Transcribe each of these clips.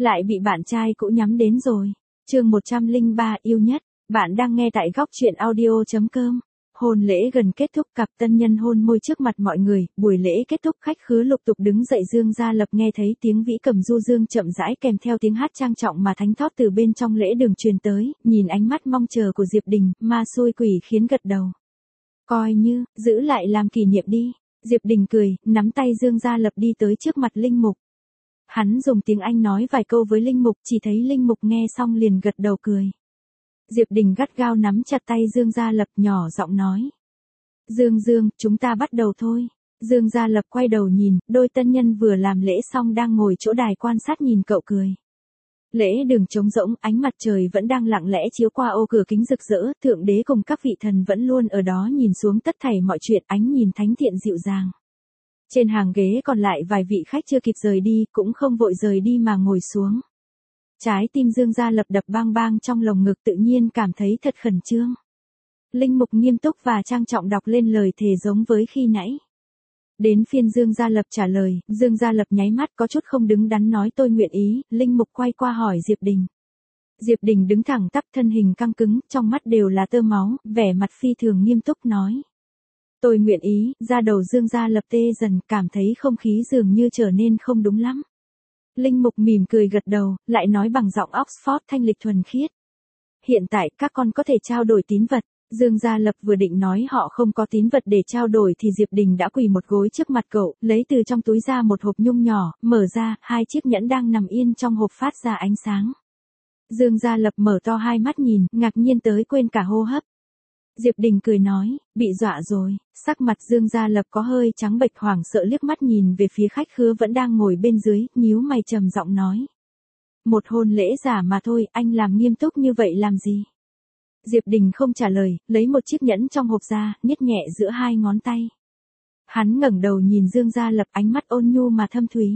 Lại bị bạn trai cũ nhắm đến rồi. Chương 103 yêu nhất. Bạn đang nghe tại góc truyện audio.com. Hôn lễ gần kết thúc, cặp tân nhân hôn môi trước mặt mọi người, buổi lễ kết thúc khách khứa lục tục đứng dậy. Dương Gia Lập nghe thấy tiếng vĩ cầm du dương chậm rãi kèm theo tiếng hát trang trọng mà thánh thót từ bên trong lễ đường truyền tới, nhìn ánh mắt mong chờ của Diệp Đình, ma xui quỷ khiến gật đầu. Coi như, giữ lại làm kỷ niệm đi. Diệp Đình cười, nắm tay Dương Gia Lập đi tới trước mặt Linh Mục. Hắn dùng tiếng Anh nói vài câu với Linh Mục, chỉ thấy Linh Mục nghe xong liền gật đầu cười. Diệp Đình gắt gao nắm chặt tay Dương Gia Lập, nhỏ giọng nói. Dương, chúng ta bắt đầu thôi. Dương Gia Lập quay đầu nhìn, đôi tân nhân vừa làm lễ xong đang ngồi chỗ đài quan sát nhìn cậu cười. Lễ đường trống rỗng, ánh mặt trời vẫn đang lặng lẽ chiếu qua ô cửa kính rực rỡ, Thượng Đế cùng các vị thần vẫn luôn ở đó nhìn xuống tất thảy mọi chuyện, ánh nhìn thánh thiện dịu dàng. Trên hàng ghế còn lại vài vị khách chưa kịp rời đi, cũng không vội rời đi mà ngồi xuống. Trái tim Dương Gia Lập đập bang bang trong lồng ngực, tự nhiên cảm thấy thật khẩn trương. Linh Mục nghiêm túc và trang trọng đọc lên lời thề giống với khi nãy. Đến phiên Dương Gia Lập trả lời, Dương Gia Lập nháy mắt có chút không đứng đắn nói tôi nguyện ý. Linh Mục quay qua hỏi Diệp Đình. Diệp Đình đứng thẳng tắp, thân hình căng cứng, trong mắt đều là tơ máu, vẻ mặt phi thường nghiêm túc nói. Tôi nguyện ý. Da đầu Dương Gia Lập tê dần, cảm thấy không khí dường như trở nên không đúng lắm. Linh Mục mỉm cười gật đầu, lại nói bằng giọng Oxford thanh lịch thuần khiết. Hiện tại các con có thể trao đổi tín vật. Dương Gia Lập vừa định nói họ không có tín vật để trao đổi thì Diệp Đình đã quỳ một gối trước mặt cậu, lấy từ trong túi ra một hộp nhung nhỏ, mở ra, 2 chiếc nhẫn đang nằm yên trong hộp phát ra ánh sáng. Dương Gia Lập mở to hai mắt nhìn, ngạc nhiên tới quên cả hô hấp. Diệp Đình cười nói, bị dọa rồi. Sắc mặt Dương Gia Lập có hơi trắng bệch, hoảng sợ liếc mắt nhìn về phía khách khứa vẫn đang ngồi bên dưới, nhíu mày trầm giọng nói. Một hôn lễ giả mà thôi, anh làm nghiêm túc như vậy làm gì? Diệp Đình không trả lời, lấy một chiếc nhẫn trong hộp ra, nhét nhẹ giữa 2 ngón tay. Hắn ngẩng đầu nhìn Dương Gia Lập, ánh mắt ôn nhu mà thâm thúy.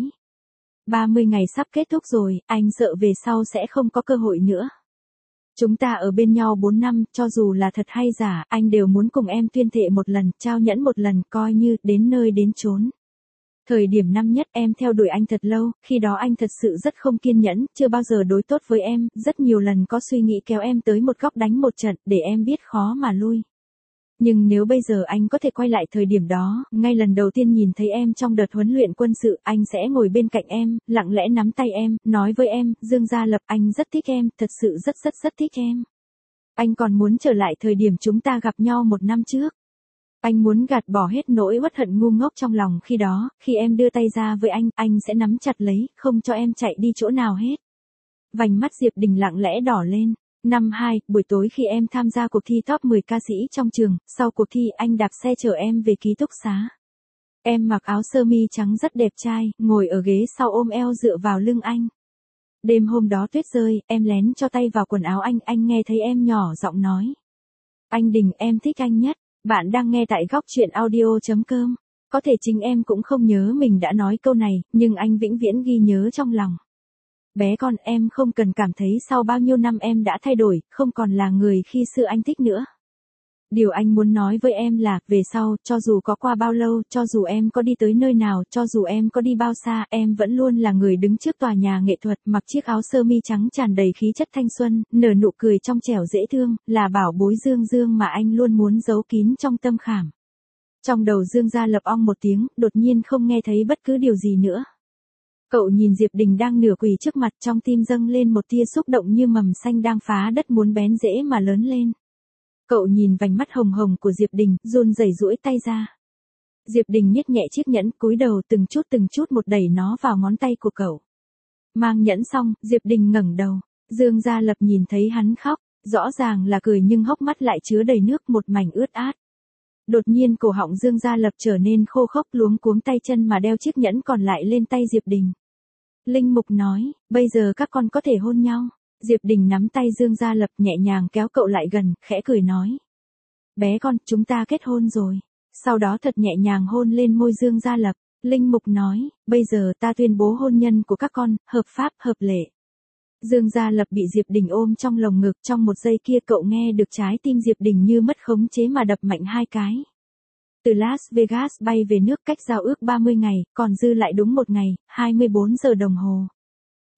30 ngày sắp kết thúc rồi, anh sợ về sau sẽ không có cơ hội nữa. Chúng ta ở bên nhau 4 năm, cho dù là thật hay giả, anh đều muốn cùng em tuyên thệ một lần, trao nhẫn một lần, coi như đến nơi đến chốn. Thời điểm năm nhất em theo đuổi anh thật lâu, khi đó anh thật sự rất không kiên nhẫn, chưa bao giờ đối tốt với em, rất nhiều lần có suy nghĩ kéo em tới một góc đánh một trận, để em biết khó mà lui. Nhưng nếu bây giờ anh có thể quay lại thời điểm đó, ngay lần đầu tiên nhìn thấy em trong đợt huấn luyện quân sự, anh sẽ ngồi bên cạnh em, lặng lẽ nắm tay em, nói với em, Dương Gia Lập, anh rất thích em, thật sự rất thích em. Anh còn muốn trở lại thời điểm chúng ta gặp nhau 1 năm trước. Anh muốn gạt bỏ hết nỗi uất hận ngu ngốc trong lòng khi đó, khi em đưa tay ra với anh sẽ nắm chặt lấy, không cho em chạy đi chỗ nào hết. Vành mắt Diệp Đình lặng lẽ đỏ lên. Năm 2, buổi tối khi em tham gia cuộc thi top 10 ca sĩ trong trường, sau cuộc thi anh đạp xe chở em về ký túc xá. Em mặc áo sơ mi trắng rất đẹp trai, ngồi ở ghế sau ôm eo dựa vào lưng anh. Đêm hôm đó tuyết rơi, em lén cho tay vào quần áo anh nghe thấy em nhỏ giọng nói. Anh Đình, em thích anh nhất. Bạn đang nghe tại góc truyện audio.com. Có thể chính em cũng không nhớ mình đã nói câu này, nhưng anh vĩnh viễn ghi nhớ trong lòng. Bé con, em không cần cảm thấy sau bao nhiêu năm em đã thay đổi, không còn là người khi xưa anh thích nữa. Điều anh muốn nói với em là, về sau, cho dù có qua bao lâu, cho dù em có đi tới nơi nào, cho dù em có đi bao xa, em vẫn luôn là người đứng trước tòa nhà nghệ thuật, mặc chiếc áo sơ mi trắng tràn đầy khí chất thanh xuân, nở nụ cười trong trẻo dễ thương, là bảo bối Dương mà anh luôn muốn giấu kín trong tâm khảm. Trong đầu Dương Gia Lập ong một tiếng, đột nhiên không nghe thấy bất cứ điều gì nữa. Cậu nhìn Diệp Đình đang nửa quỳ trước mặt, trong tim dâng lên một tia xúc động như mầm xanh đang phá đất muốn bén rễ mà lớn lên. Cậu nhìn vành mắt hồng hồng của Diệp Đình, run rẩy duỗi tay ra. Diệp Đình nhét nhẹ chiếc nhẫn, cúi đầu từng chút một đẩy nó vào ngón tay của cậu. Mang nhẫn xong, Diệp Đình ngẩng đầu. Dương Gia Lập nhìn thấy hắn khóc, rõ ràng là cười nhưng hốc mắt lại chứa đầy nước, một mảnh ướt át. Đột nhiên cổ họng Dương Gia Lập trở nên khô khốc, luống cuống tay chân mà đeo chiếc nhẫn còn lại lên tay Diệp Đình. Linh Mục nói, bây giờ các con có thể hôn nhau. Diệp Đình nắm tay Dương Gia Lập, nhẹ nhàng kéo cậu lại gần, khẽ cười nói. Bé con, chúng ta kết hôn rồi. Sau đó thật nhẹ nhàng hôn lên môi Dương Gia Lập. Linh Mục nói, bây giờ ta tuyên bố hôn nhân của các con, hợp pháp, hợp lệ. Dương Gia Lập bị Diệp Đình ôm trong lồng ngực, trong một giây kia cậu nghe được trái tim Diệp Đình như mất khống chế mà đập mạnh 2 cái. Từ Las Vegas bay về nước cách giao ước 30 ngày, còn dư lại đúng 1 ngày, 24 giờ đồng hồ.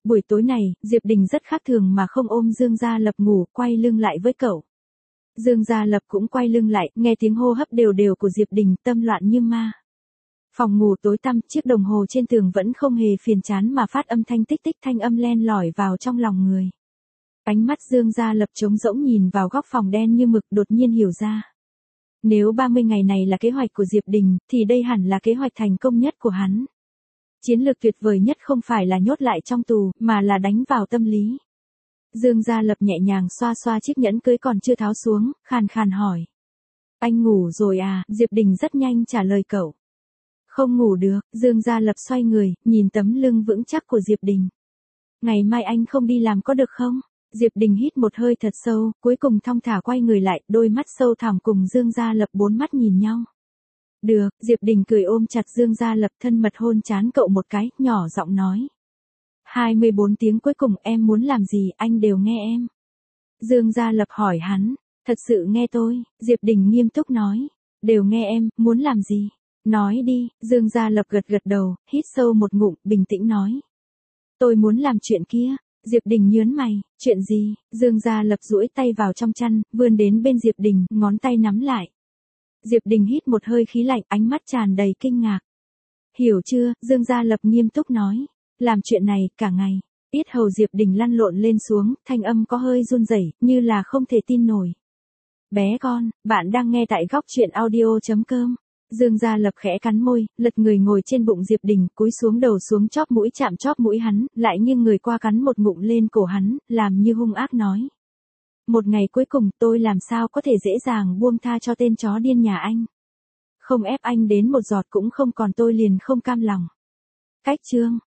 Buổi tối này, Diệp Đình rất khác thường mà không ôm Dương Gia Lập ngủ, quay lưng lại với cậu. Dương Gia Lập cũng quay lưng lại, nghe tiếng hô hấp đều đều của Diệp Đình, tâm loạn như ma. Phòng ngủ tối tăm, chiếc đồng hồ trên tường vẫn không hề phiền chán mà phát âm thanh tích tích, thanh âm len lỏi vào trong lòng người. Ánh mắt Dương Gia Lập trống rỗng nhìn vào góc phòng đen như mực, đột nhiên hiểu ra. Nếu 30 ngày này là kế hoạch của Diệp Đình, thì đây hẳn là kế hoạch thành công nhất của hắn. Chiến lược tuyệt vời nhất không phải là nhốt lại trong tù, mà là đánh vào tâm lý. Dương Gia Lập nhẹ nhàng xoa xoa chiếc nhẫn cưới còn chưa tháo xuống, khàn khàn hỏi. Anh ngủ rồi à? Diệp Đình rất nhanh trả lời cậu. Không ngủ được, Dương Gia Lập xoay người, nhìn tấm lưng vững chắc của Diệp Đình. Ngày mai anh không đi làm có được không? Diệp Đình hít một hơi thật sâu, cuối cùng thong thả quay người lại, đôi mắt sâu thẳm cùng Dương Gia Lập bốn mắt nhìn nhau. Được, Diệp Đình cười ôm chặt Dương Gia Lập, thân mật hôn trán cậu một cái, nhỏ giọng nói. 24 tiếng cuối cùng em muốn làm gì anh đều nghe em. Dương Gia Lập hỏi hắn, thật sự nghe tôi, Diệp Đình nghiêm túc nói. Đều nghe em, muốn làm gì? Nói đi, Dương Gia Lập gật gật đầu, hít sâu một ngụm, bình tĩnh nói. Tôi muốn làm chuyện kia. Diệp Đình nhớn mày, chuyện gì? Dương Gia Lập duỗi tay vào trong chăn, vươn đến bên Diệp Đình, ngón tay nắm lại. Diệp Đình hít một hơi khí lạnh, ánh mắt tràn đầy kinh ngạc. Hiểu chưa? Dương Gia Lập nghiêm túc nói. Làm chuyện này, cả ngày. Yết hầu Diệp Đình lăn lộn lên xuống, thanh âm có hơi run rẩy, như là không thể tin nổi. Bé con, bạn đang nghe tại góc truyện audio.com. Dương Gia Lập khẽ cắn môi, lật người ngồi trên bụng Diệp Đình, cúi xuống đầu xuống chóp mũi chạm chóp mũi hắn, lại nghiêng người qua cắn một ngụm lên cổ hắn, làm như hung ác nói. Một ngày cuối cùng tôi làm sao có thể dễ dàng buông tha cho tên chó điên nhà anh. Không ép anh đến một giọt cũng không còn tôi liền không cam lòng. Cách chương.